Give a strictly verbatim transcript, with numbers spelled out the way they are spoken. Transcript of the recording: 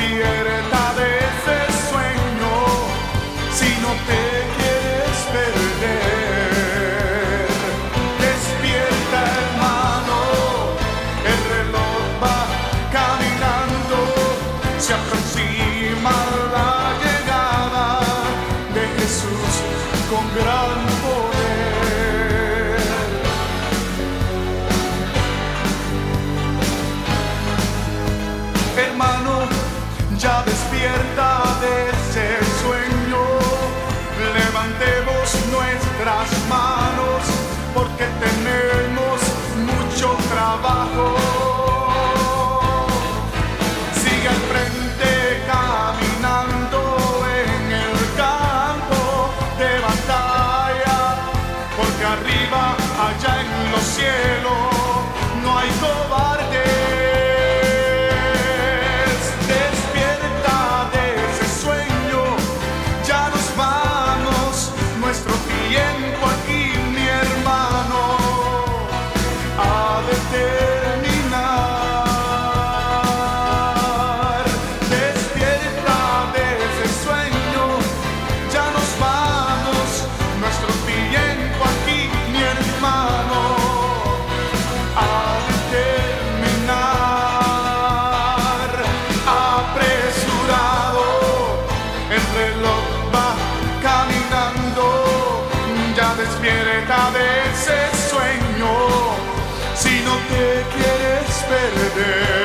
despierta de ese sueño si no te quieres perder. Despierta, hermano, el reloj va caminando, se aproxima la llegada de Jesús con gran poder. Hermano, ya despierta de ese sueño, levantemos nuestras manos porque tenemos mucho trabajo. Sigue al frente caminando en el campo de batalla, porque arriba, allá en los cielos, no hay cobardes. Despierta de ese sueño, ya nos vamos, nuestro tiempo aquí, mi hermano, ha de terminar. Despierta de ese sueño, ya nos vamos, nuestro tiempo aquí, mi hermano, ha de terminar. Apresurado, el reloj va caminando, ya despierta de ese sueño si no te quieres perder.